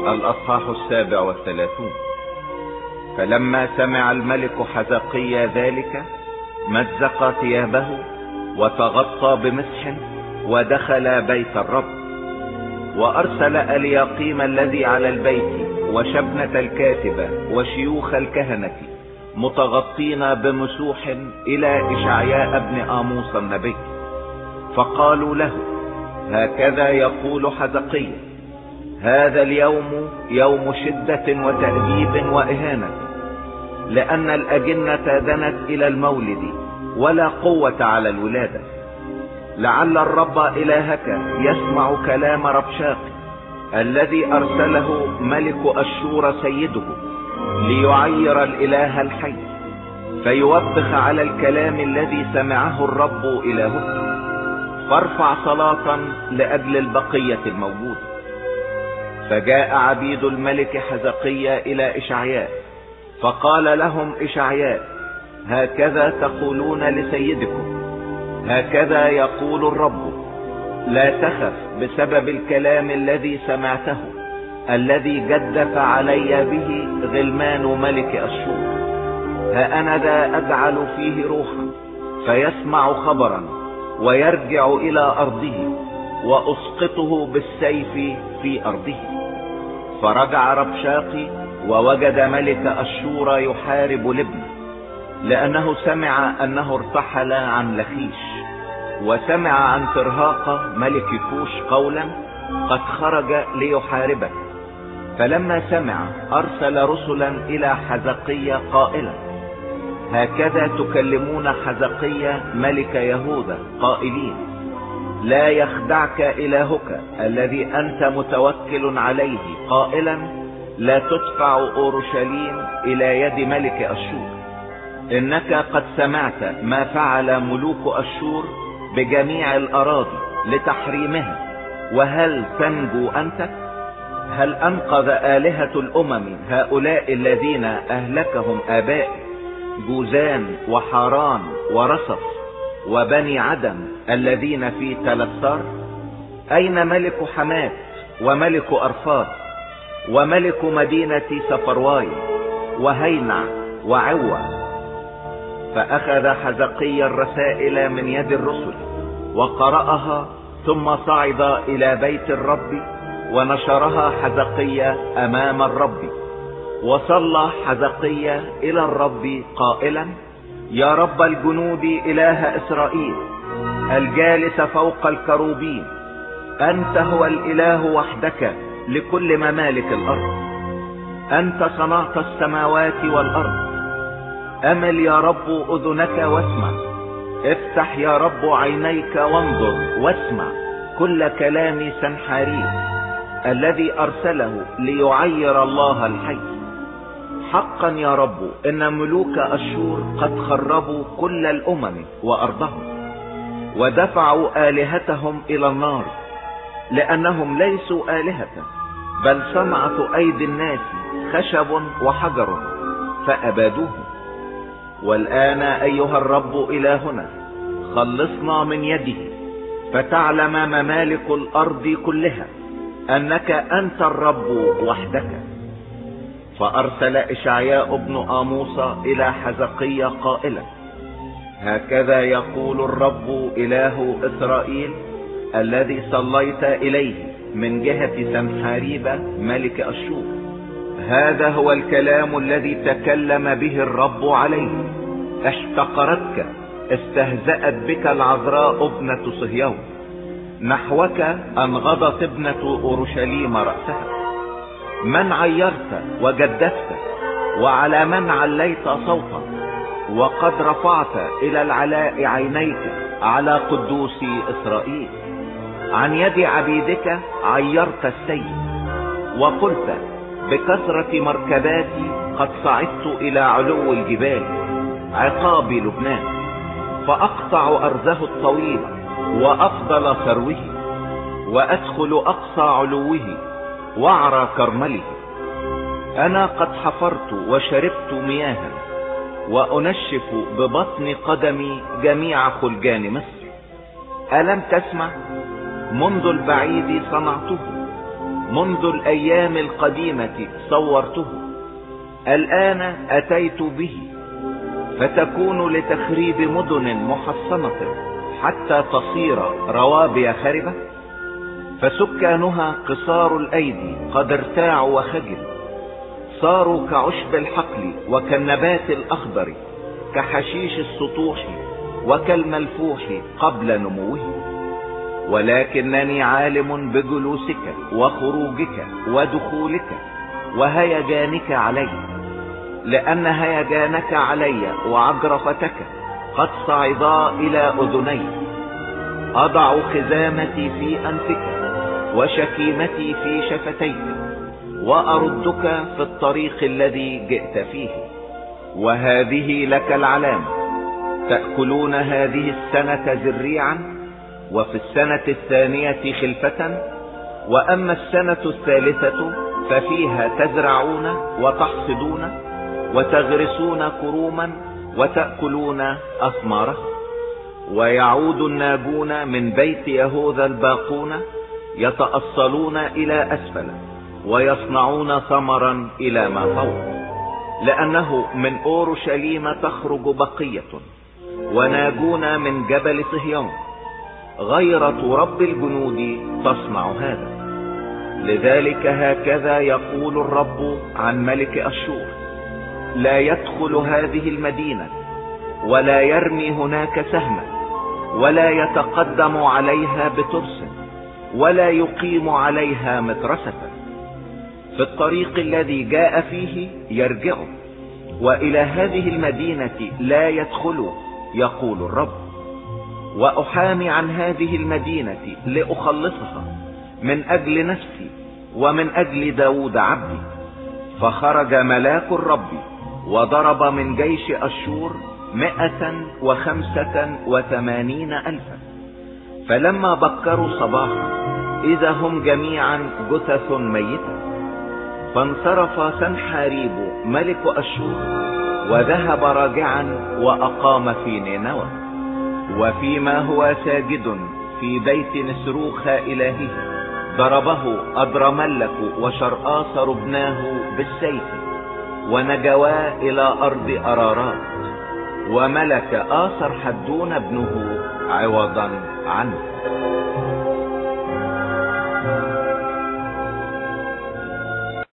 الأصحاح 37. فلما سمع الملك حزقيا ذلك مزق ثيابه وتغطى بمسح ودخل بيت الرب، وأرسل الياقيم الذي على البيت وشبنة الكاتبة وشيوخ الكهنة متغطين بمسوح إلى إشعياء ابن آموس النبي، فقالوا له: هكذا يقول حزقيا: هذا اليوم يوم شدة وتأديب وإهانة، لأن الأجنة دنت إلى المولد ولا قوة على الولادة. لعل الرب إلهك يسمع كلام ربشاق الذي أرسله ملك أشور سيده ليعير الإله الحي، فيوبخ على الكلام الذي سمعه الرب إلهك. فارفع صلاة لأجل البقية الموجودة. فجاء عبيد الملك حزقيا إلى إشعياء، فقال لهم إشعياء: هكذا تقولون لسيدكم: هكذا يقول الرب، لا تخف بسبب الكلام الذي سمعته الذي جدف علي به غلمان ملك أشور. ها أنا ذا أجعل فيه روحا فيسمع خبرا ويرجع إلى أرضه، وأسقطه بالسيف في أرضه. فرجع ربشاقي ووجد ملك أشور يحارب لبنى، لأنه سمع أنه ارتحل عن لخيش، وسمع عن ترهاق ملك كوش قولا قد خرج ليحاربه. فلما سمع أرسل رسلا إلى حزقيا قائلا: هكذا تكلمون حزقيا ملك يهوذا قائلين: لا يخدعك إلهك الذي أنت متوكل عليه قائلا: لا تدفع أورشليم إلى يد ملك أشور. إنك قد سمعت ما فعل ملوك أشور بجميع الأراضي لتحريمها، وهل تنجو أنت؟ هل أنقذ آلهة الأمم هؤلاء الذين أهلكهم آبائي، جوزان وحاران ورصف وبني عدن الذين في تلسار؟ أين ملك حمات وملك أرفاد وملك مدينة سفرواي وهينع وعوى؟ فأخذ حزقيا الرسائل من يد الرسل وقرأها، ثم صعد إلى بيت الرب ونشرها حزقيا أمام الرب. وصلى حزقيا إلى الرب قائلا: يا رب الجنود إله إسرائيل الجالس فوق الكروبين، أنت هو الإله وحدك لكل ممالك الأرض. أنت صنعت السماوات والأرض. أمل يا رب أذنك واسمع، افتح يا رب عينيك وانظر واسمع كل كلام سنحاريب الذي أرسله ليعير الله الحي. حقا يا رب إن ملوك أشور قد خربوا كل الأمم وأرضهم، ودفعوا آلهتهم إلى النار، لأنهم ليسوا آلهة بل صنعة أيدي الناس خشب وحجر فأبادوهم. والآن أيها الرب إلهنا خلصنا من يده، فتعلم ممالك الأرض كلها أنك أنت الرب وحدك. فأرسل إشعياء ابن آموس إلى حزقيا قائلا: هكذا يقول الرب إله إسرائيل الذي صليت إليه من جهة سنحاريب ملك أشور، هذا هو الكلام الذي تكلم به الرب عليه. احتقرتك، استهزأت بك العذراء ابنة صهيون، نحوك أنغضت ابنة أورشليم رأسها. من عيرت وجدفت، وعلى من عليت صوتا، وقد رفعت إلى العلاء عينيك على قدوس إسرائيل. عن يد عبيدك عيرت السيد، وقلت: بكثرة مركباتي قد صعدت إلى علو الجبال عقاب لبنان، فأقطع أرزه الطويل وأفضل ثروه، وأدخل أقصى علوه وعرى كرمله. أنا قد حفرت وشربت مياها، وأنشف ببطن قدمي جميع خلجان مصر. ألم تسمع؟ منذ البعيد صنعته، منذ الأيام القديمة صورته، الآن أتيت به، فتكون لتخريب مدن محصنة حتى تصير روابي خربة. فسكانها قصار الأيدي قد ارتاعوا وخجلوا، صاروا كعشب الحقل وكالنبات الأخضر، كحشيش السطوح وكالملفوح قبل نموه. ولكنني عالم بجلوسك وخروجك ودخولك وهيجانك علي، لأن هيجانك علي وعجرفتك قد صعدا إلى أذني. أضع خزامتي في أنفك وشكيمتي في شفتيك، وأردك في الطريق الذي جئت فيه. وهذه لك العلامة: تأكلون هذه السنة زريعا، وفي السنة الثانية خلفة، وأما السنة الثالثة ففيها تزرعون وتحصدون وتغرسون كروما وتأكلون أثماره. ويعود الناجون من بيت يهوذا الباقون يتأصلون إلى أسفل، ويصنعون ثمرا إلى ما فوق، لأنه من أورشليم تخرج بقية، وناجون من جبل صهيون. غيرة رب الجنود تصنع هذا. لذلك هكذا يقول الرب عن ملك أشور: لا يدخل هذه المدينة، ولا يرمي هناك سهما، ولا يتقدم عليها بترس، ولا يقيم عليها مترسة. في الطريق الذي جاء فيه يرجع، وإلى هذه المدينة لا يدخل، يقول الرب. وأحامي عن هذه المدينة لأخلصها من أجل نفسي ومن أجل داود عبدي. فخرج ملاك الرب وضرب من جيش أشور 185,000. فلما بكروا صباحا إذا هم جميعا جثث ميتة. فانصرف سنحاريب ملك أشور وذهب راجعا وأقام في نينوى. وفيما هو ساجد في بيت نسروخ إلهه ضربه أدرملك وشرآصر ابناه بالسيف، ونجوا إلى أرض أرارات، وملك آصر حدون ابنه عوضا عنه.